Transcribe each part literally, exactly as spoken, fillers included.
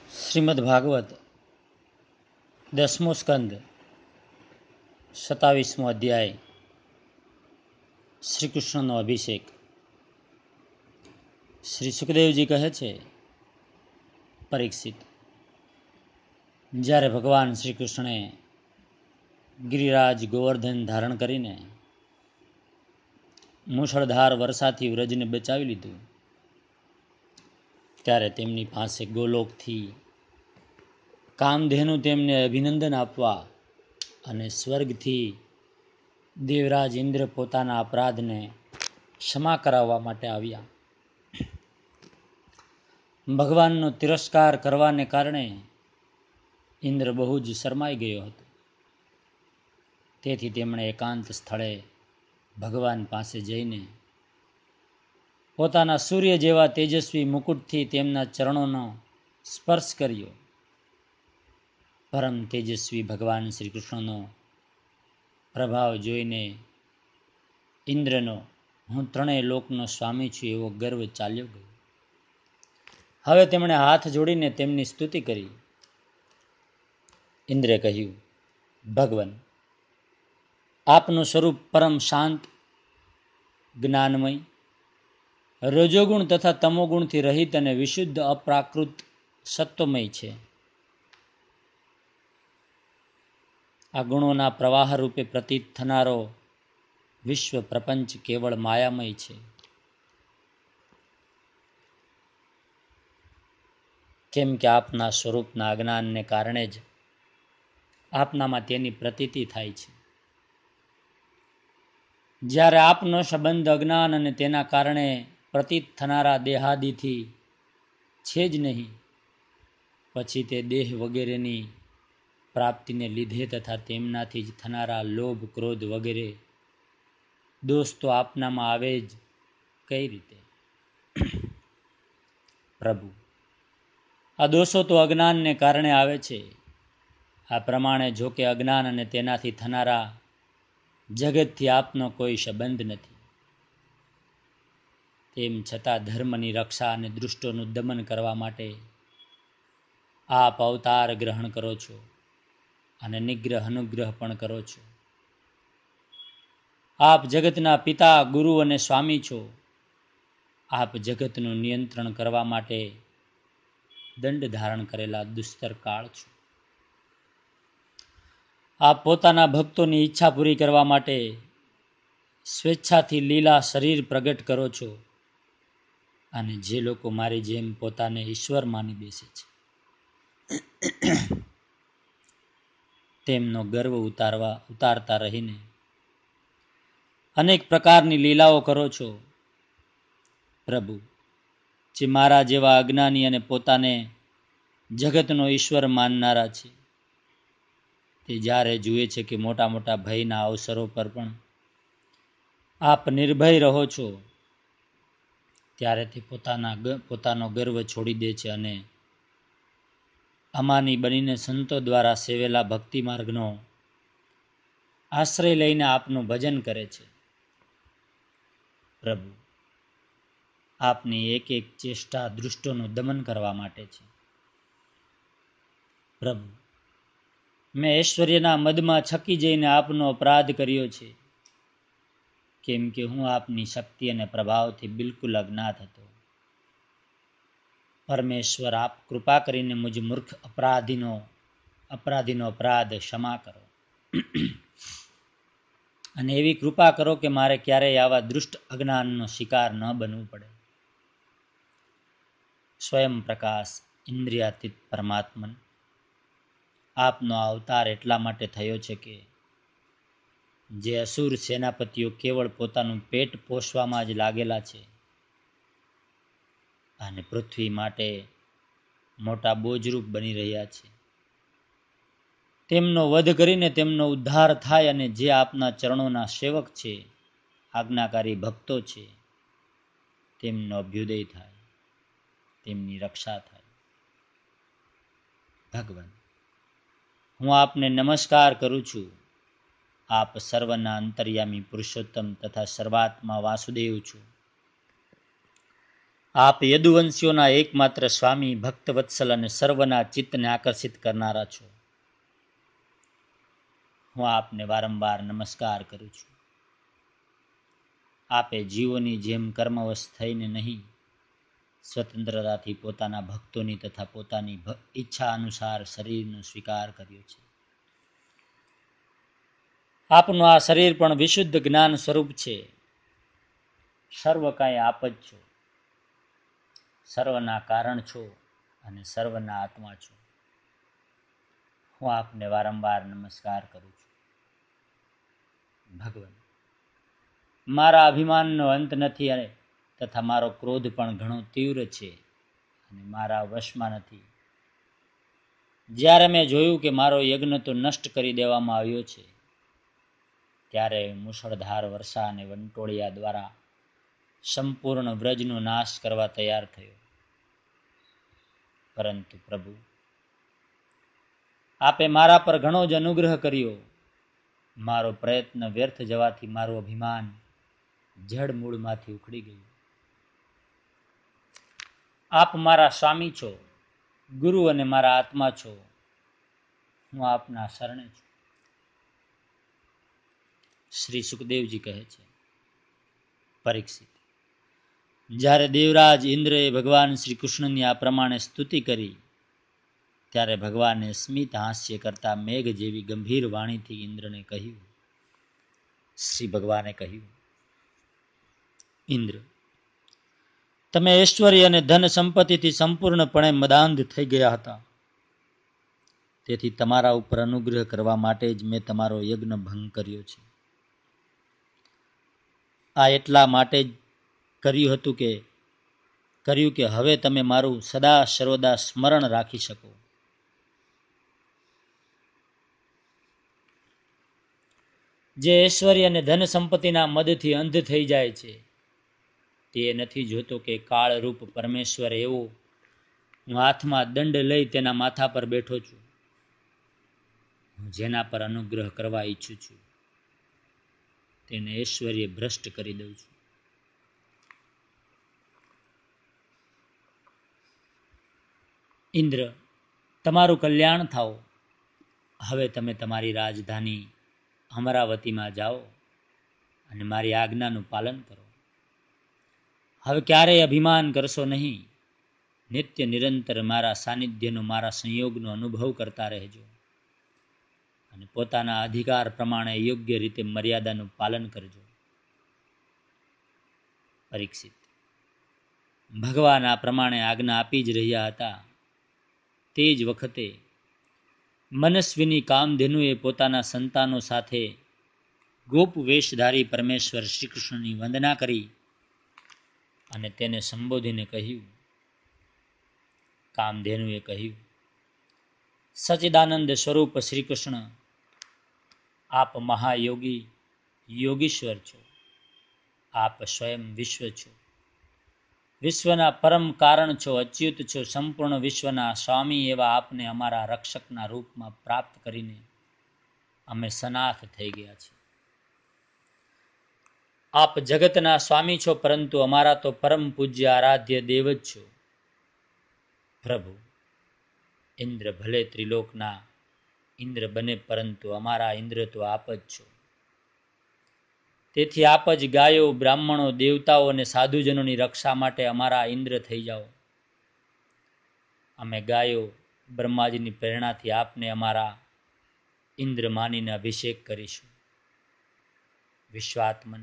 શ્રીમદ ભાગવત દસમો સ્કંદ સત્તાવીસમો અધ્યાય શ્રી કૃષ્ણનો અભિષેક. શ્રી સુખદેવજી કહે છે, પરીક્ષિત, જ્યારે ભગવાન શ્રી કૃષ્ણે ગિરિરાજ ગોવર્ધન ધારણ કરીને મુશળધાર વર્ષાથી વ્રજને બચાવી લીધું, ત્યારે તેમની પાસે ગોલોકથી કામધેનુ તેમને અભિનંદન આપવા અને સ્વર્ગથી દેવરાજ ઇન્દ્ર પોતાના અપરાધને ક્ષમા કરાવવા માટે આવ્યા. ભગવાનનો તિરસ્કાર કરવાને કારણે ઇન્દ્ર બહુ જ શરમાઈ ગયો હતો. તેથી તેમણે એકાંત સ્થળે ભગવાન પાસે જઈને પોતાના સૂર્ય જેવા તેજસ્વી મુકુટથી તેમના ચરણોનો સ્પર્શ કર્યો. પરમ તેજસ્વી ભગવાન શ્રી કૃષ્ણનો પ્રભાવ જોઈને ઇન્દ્રનો હું ત્રણેય લોકનો સ્વામી છું એવો ગર્વ ચાલ્યો ગયો. હવે તેમણે હાથ જોડીને તેમની સ્તુતિ કરી. ઇન્દ્રે કહ્યું, ભગવાન, આપનું સ્વરૂપ પરમ શાંત, જ્ઞાનમય, રજોગુણ તથા તમોગુણથી રહિત અને વિશુદ્ધ અપ્રાકૃત સત્વમય છે. આ ગુણોના પ્રવાહ રૂપે પ્રતીત થનારો વિશ્વ પ્રપંચ કેવળ માયામય છે. કેમ કે આપના સ્વરૂપના અજ્ઞાનને કારણે જ આપનામાં તેની પ્રતીતિ થાય છે. જ્યારે આપનો સંબંધ અજ્ઞાન અને તેના કારણે પ્રતીત થનારા દેહાદિથી છે જ નહીં, પછી તે દેહ વગેરેની પ્રાપ્તિને લીધે તથા તેમનાથી જ થનારા લોભ, ક્રોધ વગેરે દોષ તો આપનામાં આવે જ કઈ રીતે? પ્રભુ, આ દોષો તો અજ્ઞાનને કારણે આવે છે. આ પ્રમાણે જો કે અજ્ઞાન અને તેનાથી થનારા જગતથી આપનો કોઈ સંબંધ નથી, તેમ છતાં ધર્મની રક્ષા અને દુષ્ટોનું દમન કરવા માટે આપ અવતાર ગ્રહણ કરો છો અને નિગ્રહ અનુગ્રહ પણ કરો છો. આપ જગતના પિતા, ગુરુ અને સ્વામી છો. આપ જગતનું નિયંત્રણ કરવા માટે દંડ ધારણ કરેલા દુસ્તર કાળ છો. આપ પોતાના ભક્તોની ઈચ્છા પૂરી કરવા માટે સ્વેચ્છાથી લીલા શરીર પ્રગટ કરો છો, અને જે લોકો મારી જેમ પોતાને ઈશ્વર માની બેસે છે તેમનો ગર્વ ઉતારવા ઉતારતા રહીને અનેક પ્રકારની લીલાઓ કરો છો. પ્રભુ, જે મારા જેવા અજ્ઞાની અને પોતાને જગતનો ઈશ્વર માનનારા છે, તે જ્યારે જુએ છે કે મોટા મોટા ભયના અવસરો પર પણ આપ નિર્ભય રહો છો, ત્યારે તે પોતાના પોતાનો ગર્વ છોડી દે છે અને અમાની બનીને સંતો દ્વારા સેવેલા ભક્તિ માર્ગનો આશ્રય લઈને આપનું ભજન કરે છે. પ્રભુ, આપની એક એક ચેષ્ટા દુષ્ટોનું દમન કરવા માટે છે. પ્રભુ, મેં ઐશ્વર્યના મદમાં છકી જઈને આપનો અપરાધ કર્યો છે, કેમ કે હું આપની શક્તિ અને પ્રભાવથી બિલકુલ અજ્ઞાત હતો. પરમેશ્વર, આપ કૃપા કરીને મુજ મૂર્ખ અપરાધીનો અપરાધીનો અપરાધ ક્ષમા કરો અને એવી કૃપા કરો કે મારે ક્યારેય આવા દુષ્ટ અજ્ઞાનનો શિકાર ન બનવું પડે. સ્વયં પ્રકાશ ઇન્દ્રિયાતીત પરમાત્મન, આપનો અવતાર એટલા માટે થયો છે કે જે અસુર સેનાપતિઓ કેવળ પોતાનું પેટ પોષવામાં જ લાગેલા છે અને પૃથ્વી માટે મોટા બોજરૂપ બની રહ્યા છે, તેમનો વધ કરીને તેમનો ઉદ્ધાર થાય અને જે આપના ચરણોના સેવક છે, આજ્ઞાકારી ભક્તો છે, તેમનો અભ્યુદય થાય, તેમની રક્ષા થાય. ભગવાન, હું આપને નમસ્કાર કરું છું. આપ સર્વના અંતર્યામી પુરુષોત્તમ તથા સર્વાત્મા વાસુદેવ છો. આપ યદુવંશીઓના એકમાત્ર સ્વામી, ભક્તવત્સલ અને સર્વના ચિત્તને આકર્ષિત કરનારા છો. હું આપને વારંવાર નમસ્કાર કરું છું. આપે જીવોની જેમ કર્મવશ થઈને નહીં, સ્વતંત્રતાથી પોતાના ભક્તોની તથા પોતાની ઈચ્છા અનુસાર શરીરનો સ્વીકાર કર્યો છે. આપનું આ શરીર પણ વિશુદ્ધ જ્ઞાન સ્વરૂપ છે. સર્વ કાંઈ આપ જ છો, સર્વના કારણ છો અને સર્વના આત્મા છો. હું આપને વારંવાર નમસ્કાર કરું છું. ભગવાન, મારા અભિમાનનો અંત નથી અને તથા મારો ક્રોધ પણ ઘણો તીવ્ર છે અને મારા વશમાં નથી. જ્યારે મેં જોયું કે મારો યજ્ઞ તો નષ્ટ કરી દેવામાં આવ્યો છે, ત્યારે મુશળધાર વર્ષા અને વંટોળિયા દ્વારા સંપૂર્ણ વ્રજનો નાશ કરવા તૈયાર થયો. પરંતુ પ્રભુ, આપે મારા પર ઘણો જ અનુગ્રહ કર્યો. મારો પ્રયત્ન વ્યર્થ જવાથી મારું અભિમાન જડ મૂળમાંથી ઉખડી ગયું. આપ મારા સ્વામી છો, ગુરુ અને મારા આત્મા છો. હું આપના શરણે છું. શ્રી સુખદેવજી કહે છે, પરીક્ષિત, જ્યારે દેવરાજ ઇન્દ્રએ ભગવાન શ્રી કૃષ્ણની આ પ્રમાણે સ્તુતિ કરી, ત્યારે ભગવાને સ્મિત હાસ્ય કરતા મેઘ જેવી ગંભીર વાણીથી ઇન્દ્રને કહ્યું. શ્રી ભગવાને કહ્યું, ઇન્દ્ર, તમે ઐશ્વર્ય અને ધન સંપત્તિથી સંપૂર્ણપણે મદાંધ થઈ ગયા હતા. તેથી તમારા ઉપર અનુગ્રહ કરવા માટે જ મેં તમારો યજ્ઞ ભંગ કર્યો છે. આ એટલા માટે જ કર્યું હતું કે કર્યું કે હવે તમે મારું સદા સર્વદા સ્મરણ રાખી શકો. જે ઐશ્વર્ય અને ધન સંપત્તિના મદથી અંધ થઈ જાય છે, તે નથી જોતો કે કાળરૂપ પરમેશ્વર એવો હું હાથમાં દંડ લઈ તેના માથા પર બેઠો છું. હું જેના પર અનુગ્રહ કરવા ઈચ્છું છું તેને ઐશ્વર્ય ભ્રષ્ટ કરી દઉં છું. ઇન્દ્ર, તમારું કલ્યાણ થાઓ. હવે તમે તમારી રાજધાની અમરાવતીમાં જાઓ અને મારી આજ્ઞાનું પાલન કરો. હવે ક્યારેય અભિમાન કરશો નહીં. નિત્ય નિરંતર મારા સાનિધ્યનો, મારા સંયોગનો અનુભવ કરતા રહેજો અને પોતાના અધિકાર પ્રમાણે યોગ્ય રીતે મર્યાદાનું પાલન કરજો. પરીક્ષિત, ભગવાન આ પ્રમાણે આજ્ઞા આપી જ રહ્યા હતા. તે જ વખતે મનસ્વીની કામધેનુએ પોતાના સંતાનો સાથે ગોપ વેશધારી પરમેશ્વર શ્રી કૃષ્ણની વંદના કરી અને તેને સંબોધીને કહ્યું. કામધેનુએ કહ્યું, સચ્ચિદાનંદ સ્વરૂપ શ્રી કૃષ્ણ, આપ મહાયોગી યોગીશ્વર છો. આપ સ્વયં વિશ્વ છો, વિશ્વના પરમ કારણ છો, અચ્યુત છો. સંપૂર્ણ વિશ્વના સ્વામી એવા આપને અમારા રક્ષકના રૂપમાં પ્રાપ્ત કરીને અમે સનાથ થઈ ગયા છીએ. આપ જગતના સ્વામી છો, પરંતુ અમારા તો પરમ પૂજ્ય આરાધ્ય દેવ જ છો. પ્રભુ, ઇન્દ્ર ભલે ત્રિલોકના ઇન્દ્ર બને, પરંતુ અમારા ઇન્દ્ર તો આપ જ છો. તેથી આપ જ ગાયો, બ્રાહ્મણો, દેવતાઓ અને સાધુજનોની રક્ષા માટે અમારા ઇન્દ્ર થઈ જાઓ. અમે ગાયો બ્રહ્માજીની પ્રેરણાથી આપને અમારા ઇન્દ્ર માનીને અભિષેક કરીશું. વિશ્વાત્મન,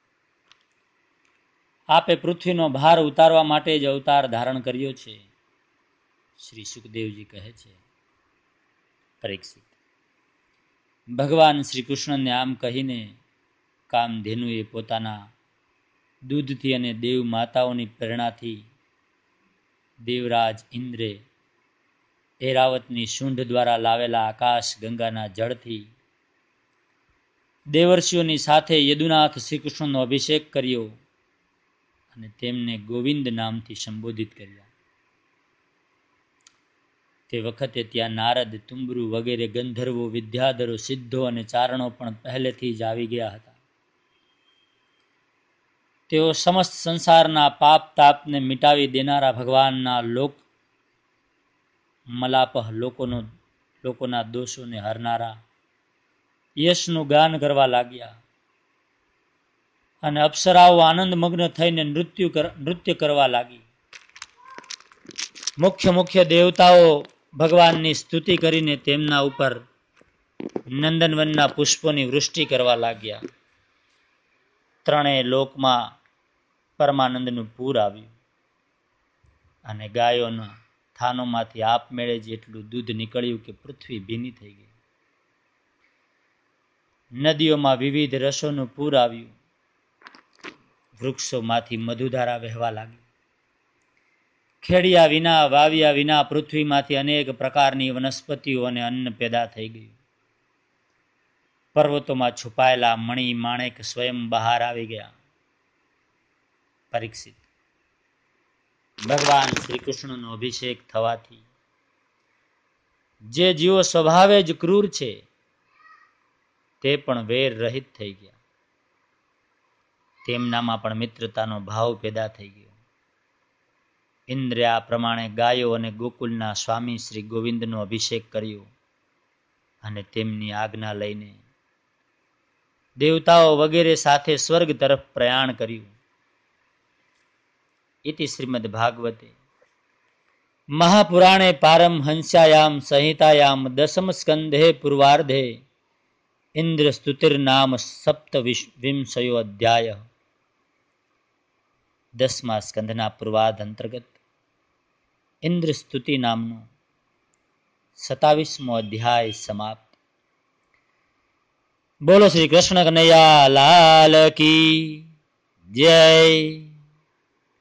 આપે પૃથ્વીનો ભાર ઉતારવા માટે જ અવતાર ધારણ કર્યો છે. શ્રી સુખદેવજી કહે છે, પરીક્ષિત, ભગવાન શ્રી કૃષ્ણને આમ કહીને કામધેનુએ પોતાના દૂધથી અને દેવ માતાઓની પ્રેરણાથી દેવરાજ ઇન્દ્રે ઐરાવતની શુંઢ દ્વારા લાવેલા આકાશ ગંગાના જળથી દેવર્ષિઓની સાથે યદુનાથ શ્રી કૃષ્ણનો અભિષેક કર્યો અને તેમને ગોવિંદ નામથી સંબોધિત કર્યા. તે વખતે ત્યાં નારદ, તુંબરુ વગેરે ગંધર્વો, વિદ્યાધરો, સિદ્ધો અને ચારણો પણ પહેલેથી જ આવી ગયા હતા. તેઓ સમસ્ત સંસારના પાપ તાપને મિટાવી દેનારા ભગવાનના લોક મલાપહ લોકોનો લોકોના દોષોને હરનારા યશનું ગાન કરવા લાગ્યા અને અપ્સરાઓ આનંદ મગ્ન થઈને નૃત્ય નૃત્ય કરવા લાગી. મુખ્ય મુખ્ય દેવતાઓ ભગવાનની સ્તુતિ કરીને તેમના ઉપર નંદનવનના પુષ્પોની વૃષ્ટિ કરવા લાગ્યા. ત્રણેય લોકમાં પરમાનંદનું પૂર આવ્યું અને ગાયોના થાનોમાંથી આપમેળે જ એટલું દૂધ નીકળ્યું કે પૃથ્વી ભીની થઈ ગઈ. નદીઓમાં વિવિધ રસોનું પૂર આવ્યું. વૃક્ષોમાંથી મધુધારા વહેવા લાગી. ખેડિયા વિના વાવ્યા વિના પૃથ્વીમાંથી અનેક પ્રકારની વનસ્પતિઓ અને અન્ન પેદા થઈ ગયું. પર્વતોમાં છુપાયેલા મણિ માણેક સ્વયં બહાર આવી ગયા. પરીક્ષિત, ભગવાન શ્રી કૃષ્ણનો અભિષેક થવાથી જે જીવો સ્વભાવે જ ક્રૂર છે તે પણ વેર રહિત થઈ ગયા. તેમનામાં પણ મિત્રતાનો ભાવ પેદા થઈ ગયો. ઇન્દ્રે આ પ્રમાણે ગાયો અને ગોકુલના સ્વામી શ્રી ગોવિંદનો અભિષેક કર્યો અને તેમની આજ્ઞા લઈને દેવતાઓ વગેરે સાથે સ્વર્ગ તરફ પ્રયાણ કર્યું. ઇતિ શ્રીમદ ભાગવતે મહાપુરાણે પારમહંસ્યાયામ સંહિતાયામ દસમ સ્કંધે પૂર્વાર્ધે ઇન્દ્ર સ્તુતિર્નામ સપ્ત વિંશયો અધ્યાય. દસમા સ્કંધના પૂર્વાર્ધ અંતર્ગત ઇન્દ્ર સ્તુતિ નામનો સતાવીસમો અધ્યાય સમાપ્ત. બોલો શ્રી કૃષ્ણ કનૈયા લાલ કી જય.